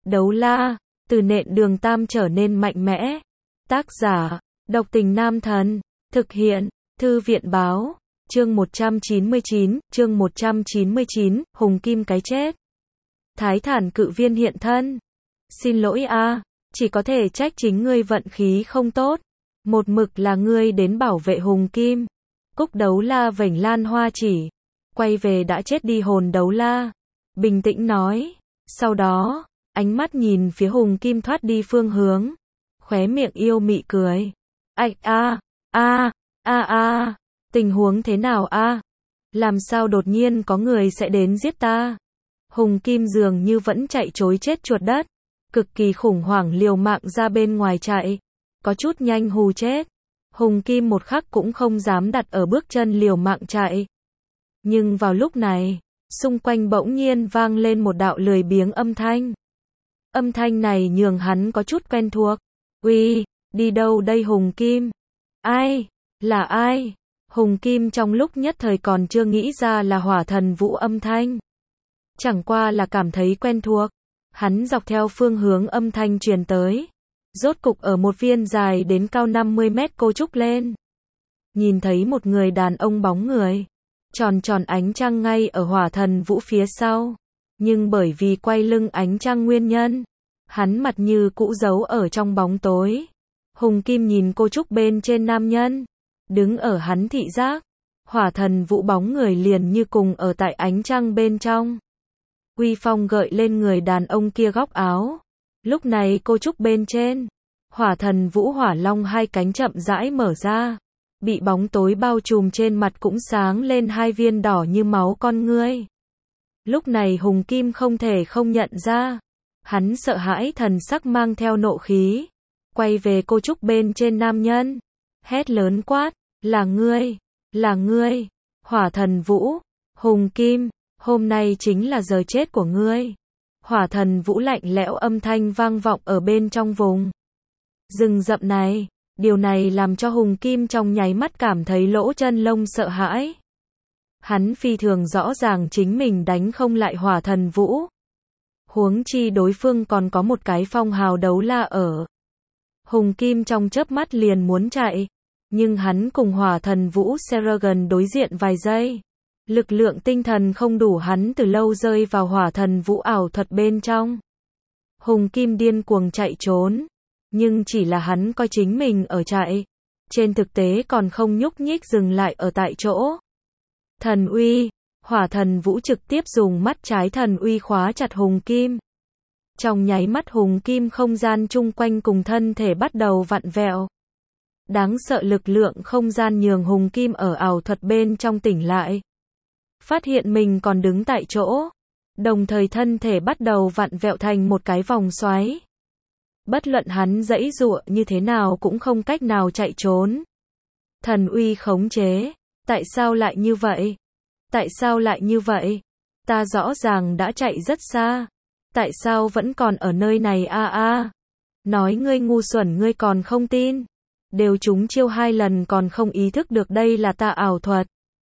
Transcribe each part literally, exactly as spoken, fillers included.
Đấu la, từ nện đường tam trở nên mạnh mẽ. Tác giả, độc tình nam thần. Thực hiện, thư viện báo. Chương một trăm chín mươi chín, chương một trăm chín mươi chín, Hùng Kim cái chết. Thái Thản cự viên hiện thân. Xin lỗi a, chỉ có thể trách chính ngươi vận khí không tốt. Một mực là ngươi đến bảo vệ Hùng Kim. Cúc đấu la vểnh lan hoa chỉ. Quay về đã chết đi hồn đấu la. Bình tĩnh nói. Sau đó, ánh mắt nhìn phía Hùng Kim thoát đi phương hướng. Khóe miệng yêu mị cười. Ảch a, a, a a, tình huống thế nào a? Làm sao đột nhiên có người sẽ đến giết ta? Hùng Kim dường như vẫn chạy trối chết chuột đất. Cực kỳ khủng hoảng liều mạng ra bên ngoài chạy. Có chút nhanh hù chết. Hùng Kim một khắc cũng không dám đặt ở bước chân liều mạng chạy. Nhưng vào lúc này, xung quanh bỗng nhiên vang lên một đạo lười biếng âm thanh. Âm thanh này nhường hắn có chút quen thuộc. Uy, đi đâu đây Hùng Kim? Ai? Là ai? Hùng Kim trong lúc nhất thời còn chưa nghĩ ra là Hỏa Thần Vũ âm thanh. Chẳng qua là cảm thấy quen thuộc. Hắn dọc theo phương hướng âm thanh truyền tới. Rốt cục ở một viên dài đến cao năm mươi mét cô trúc lên. Nhìn thấy một người đàn ông bóng người. Tròn tròn ánh trăng ngay ở Hỏa Thần Vũ phía sau. Nhưng bởi vì quay lưng ánh trăng nguyên nhân, hắn mặt như cũ giấu ở trong bóng tối. Hùng Kim nhìn cô trúc bên trên nam nhân. Đứng ở hắn thị giác. Hỏa Thần Vũ bóng người liền như cùng ở tại ánh trăng bên trong. Uy phong gợi lên người đàn ông kia góc áo. Lúc này cô trúc bên trên. Hỏa Thần Vũ hỏa long hai cánh chậm rãi mở ra. Bị bóng tối bao trùm trên mặt cũng sáng lên hai viên đỏ như máu con ngươi. Lúc này Hùng Kim không thể không nhận ra. Hắn sợ hãi thần sắc mang theo nộ khí. Quay về cô trúc bên trên nam nhân. Hét lớn quát. Là ngươi. Là ngươi. Hỏa Thần Vũ. Hùng Kim. Hôm nay chính là giờ chết của ngươi. Hỏa Thần Vũ lạnh lẽo âm thanh vang vọng ở bên trong vùng rừng rậm này. Điều này làm cho Hùng Kim trong nháy mắt cảm thấy lỗ chân lông sợ hãi. Hắn phi thường rõ ràng chính mình đánh không lại Hỏa Thần Vũ. Huống chi đối phương còn có một cái phong hào đấu la ở. Hùng Kim trong chớp mắt liền muốn chạy. Nhưng hắn cùng Hỏa Thần Vũ Seragon đối diện vài giây. Lực lượng tinh thần không đủ, hắn từ lâu rơi vào Hỏa Thần Vũ ảo thuật bên trong. Hùng Kim điên cuồng chạy trốn. Nhưng chỉ là hắn coi chính mình ở chạy. Trên thực tế còn không nhúc nhích dừng lại ở tại chỗ. Thần uy. Hỏa Thần Vũ trực tiếp dùng mắt trái thần uy khóa chặt Hùng Kim. Trong nháy mắt Hùng Kim không gian chung quanh cùng thân thể bắt đầu vặn vẹo. Đáng sợ lực lượng không gian nhường Hùng Kim ở ảo thuật bên trong tỉnh lại. Phát hiện mình còn đứng tại chỗ. Đồng thời thân thể bắt đầu vặn vẹo thành một cái vòng xoáy. Bất luận hắn giãy giụa như thế nào cũng không cách nào chạy trốn. Thần uy khống chế. Tại sao lại như vậy? Tại sao lại như vậy? Ta rõ ràng đã chạy rất xa. Tại sao vẫn còn ở nơi này a a? Nói ngươi ngu xuẩn ngươi còn không tin. Đều trúng chiêu hai lần còn không ý thức được đây là ta ảo thuật.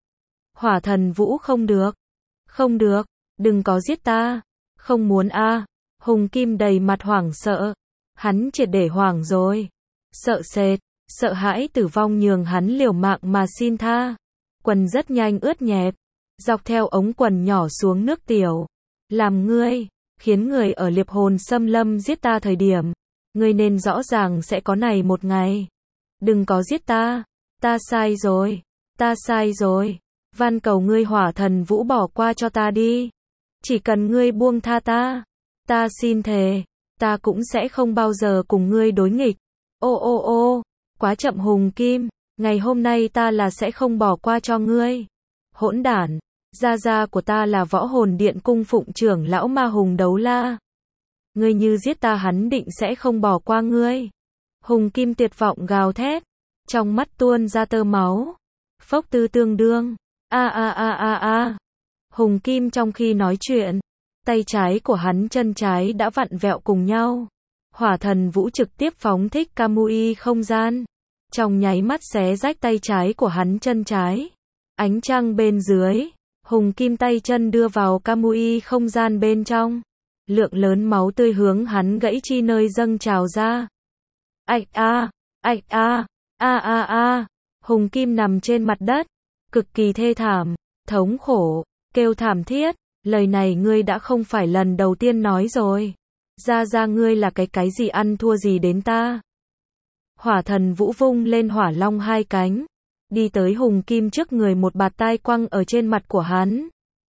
Hỏa Thần Vũ không được. Không được. Đừng có giết ta. Không muốn a. Hùng Kim đầy mặt hoảng sợ. Hắn triệt để hoảng rồi. Sợ sệt. Sợ hãi tử vong nhường hắn liều mạng mà xin tha. Quần rất nhanh ướt nhẹp. Dọc theo ống quần nhỏ xuống nước tiểu. Làm ngươi. Khiến người ở liệp hồn xâm lâm giết ta thời điểm. Ngươi nên rõ ràng sẽ có này một ngày. Đừng có giết ta. Ta sai rồi. Ta sai rồi. Van cầu ngươi Hỏa Thần Vũ bỏ qua cho ta đi. Chỉ cần ngươi buông tha ta. Ta xin thề. Ta cũng sẽ không bao giờ cùng ngươi đối nghịch. Ô ô ô. Quá chậm Hùng Kim. Ngày hôm nay ta là sẽ không bỏ qua cho ngươi. Hỗn đản. Gia gia của ta là Võ Hồn Điện cung phụng trưởng lão ma hùng đấu la. Ngươi như giết ta hắn định sẽ không bỏ qua ngươi. Hùng Kim tuyệt vọng gào thét. Trong mắt tuôn ra tơ máu. Phốc tư tương đương. A a a a a. Hùng Kim trong khi nói chuyện. Tay trái của hắn chân trái đã vặn vẹo cùng nhau. Hỏa Thần Vũ trực tiếp phóng thích Kamui không gian. Trong nháy mắt xé rách tay trái của hắn chân trái. Ánh trăng bên dưới. Hùng Kim tay chân đưa vào Kamui không gian bên trong. lượng lớn máu tươi hướng hắn gãy chi nơi dâng trào ra. Ạch a, ạch a, a a a, Hùng Kim nằm trên mặt đất, cực kỳ thê thảm, thống khổ, kêu thảm thiết, lời này ngươi đã không phải lần đầu tiên nói rồi. Ra ra ngươi là cái cái gì ăn thua gì đến ta. Hỏa Thần Vũ vung lên hỏa long hai cánh, đi tới Hùng Kim trước người một bạt tai quăng ở trên mặt của hắn,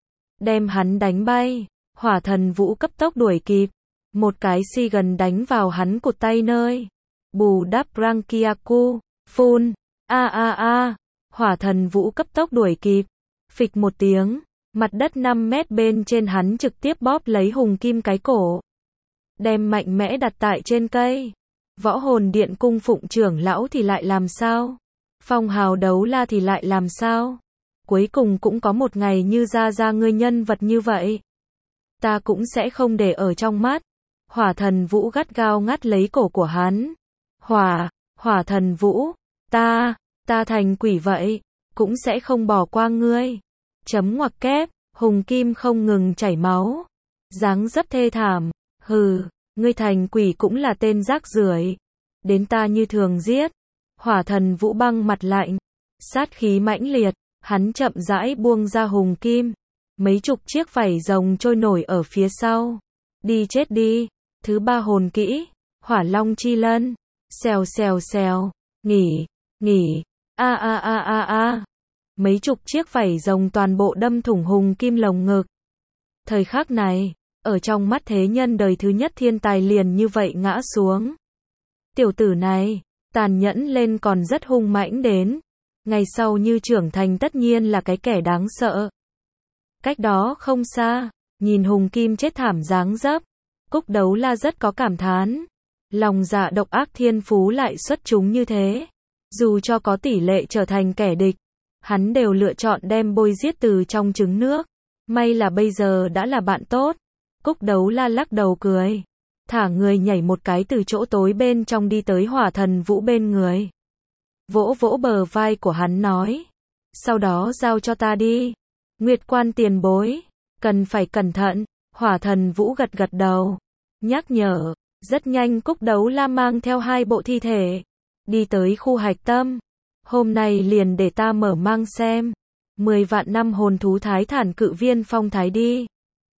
đem hắn đánh bay. Hỏa Thần Vũ cấp tốc đuổi kịp, một cái si gần đánh vào hắn cụt tay nơi. Bù đắp Rankiaku, phun, a a a, Hỏa Thần Vũ cấp tốc đuổi kịp, phịch một tiếng, mặt đất năm mét bên trên hắn trực tiếp bóp lấy Hùng Kim cái cổ, đem mạnh mẽ đặt tại trên cây. Võ Hồn Điện cung phụng trưởng lão thì lại làm sao? Phong hào đấu la thì lại làm sao? Cuối cùng cũng có một ngày như ra ra ngươi nhân vật như vậy, ta cũng sẽ không để ở trong mắt. Hỏa Thần Vũ gắt gao ngắt lấy cổ của hắn. Hỏa, Hỏa Thần Vũ, ta, ta thành quỷ vậy, cũng sẽ không bỏ qua ngươi. Chấm ngoặc kép, Hùng Kim không ngừng chảy máu, dáng dấp thê thảm. Hừ, ngươi thành quỷ cũng là tên rác rưởi, đến ta như thường giết. Hỏa Thần Vũ băng mặt lạnh, sát khí mãnh liệt, hắn chậm rãi buông ra Hùng Kim. Mấy chục chiếc vảy rồng trôi nổi ở phía sau. Đi chết đi. Thứ ba hồn kỹ, Hỏa Long Chi Lân. Xèo xèo xèo, nghỉ, nghỉ, a a a a a. Mấy chục chiếc vảy rồng toàn bộ đâm thủng Hùng Kim lồng ngực. Thời khắc này, ở trong mắt thế nhân đời thứ nhất thiên tài liền như vậy ngã xuống. Tiểu tử này, tàn nhẫn lên còn rất hung mãnh đến. Ngày sau như trưởng thành tất nhiên là cái kẻ đáng sợ. Cách đó không xa, nhìn Hùng Kim chết thảm dáng dấp, Cúc Đấu La rất có cảm thán. Lòng dạ độc ác thiên phú lại xuất chúng như thế. Dù cho có tỷ lệ trở thành kẻ địch, hắn đều lựa chọn đem bôi giết từ trong trứng nước. May là bây giờ đã là bạn tốt. Cúc Đấu La lắc đầu cười, thả người nhảy một cái từ chỗ tối bên trong đi tới Hỏa Thần Vũ bên người. Vỗ vỗ bờ vai của hắn nói, sau đó giao cho ta đi. Nguyệt Quan tiền bối, cần phải cẩn thận. Hỏa Thần Vũ gật gật đầu, nhắc nhở. Rất nhanh Cúc Đấu La mang theo hai bộ thi thể, đi tới khu hạch tâm. Hôm nay liền để ta mở mang xem. Mười vạn năm hồn thú thái thản cự viên phong thái đi.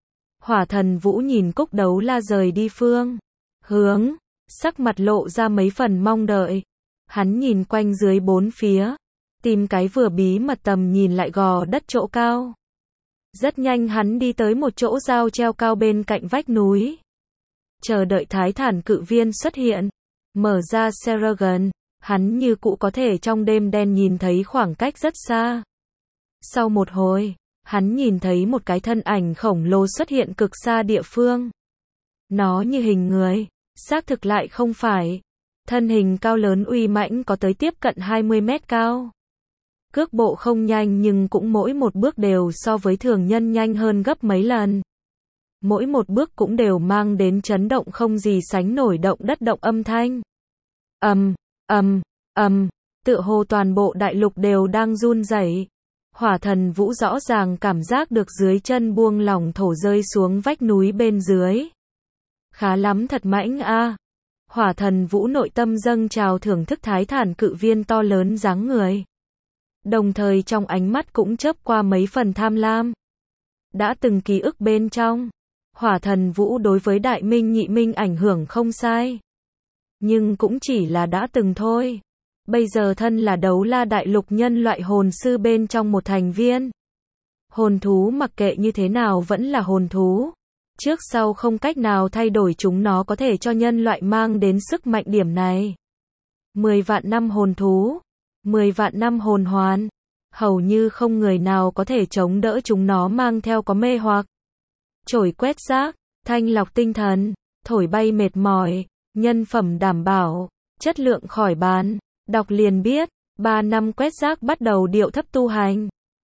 Hỏa Thần Vũ nhìn Cúc Đấu La rời đi phương hướng, sắc mặt lộ ra mấy phần mong đợi. Hắn nhìn quanh dưới bốn phía, tìm cái vừa bí mật tầm nhìn lại gò đất chỗ cao. Rất nhanh hắn đi tới một chỗ dao treo cao bên cạnh vách núi, chờ đợi thái thản cự viên xuất hiện. Mở ra Seragon, hắn như cũ có thể trong đêm đen nhìn thấy khoảng cách rất xa. Sau một hồi, hắn nhìn thấy một cái thân ảnh khổng lồ xuất hiện cực xa địa phương. Nó như hình người, xác thực lại không phải. Thân hình cao lớn uy mãnh có tới tiếp cận hai mươi mét cao. Cước bộ không nhanh nhưng cũng mỗi một bước đều so với thường nhân nhanh hơn gấp mấy lần. Mỗi một bước cũng đều mang đến chấn động không gì sánh nổi động đất động âm thanh. Ầm, ầm, ầm, tựa hồ toàn bộ đại lục đều đang run rẩy. Hỏa Thần Vũ rõ ràng cảm giác được dưới chân buông lỏng thổ rơi xuống vách núi bên dưới. Khá lắm thật mãnh a. Hỏa Thần Vũ nội tâm dâng trào thưởng thức thái thản cự viên to lớn dáng người. Đồng thời trong ánh mắt cũng chớp qua mấy phần tham lam. Đã từng ký ức bên trong, Hỏa Thần Vũ đối với Đại Minh Nhị Minh ảnh hưởng không sai. Nhưng cũng chỉ là đã từng thôi. Bây giờ thân là đấu la đại lục nhân loại hồn sư bên trong một thành viên. Hồn thú mặc kệ như thế nào vẫn là hồn thú. Trước sau không cách nào thay đổi chúng nó có thể cho nhân loại mang đến sức mạnh điểm này. Mười vạn năm hồn thú, mười vạn năm hồn hoàn, hầu như không người nào có thể chống đỡ chúng nó mang theo có mê hoặc. Chổi quét rác, thanh lọc tinh thần, thổi bay mệt mỏi, nhân phẩm đảm bảo, chất lượng khỏi bàn. Đọc liền biết, ba năm quét rác bắt đầu điệu thấp tu hành.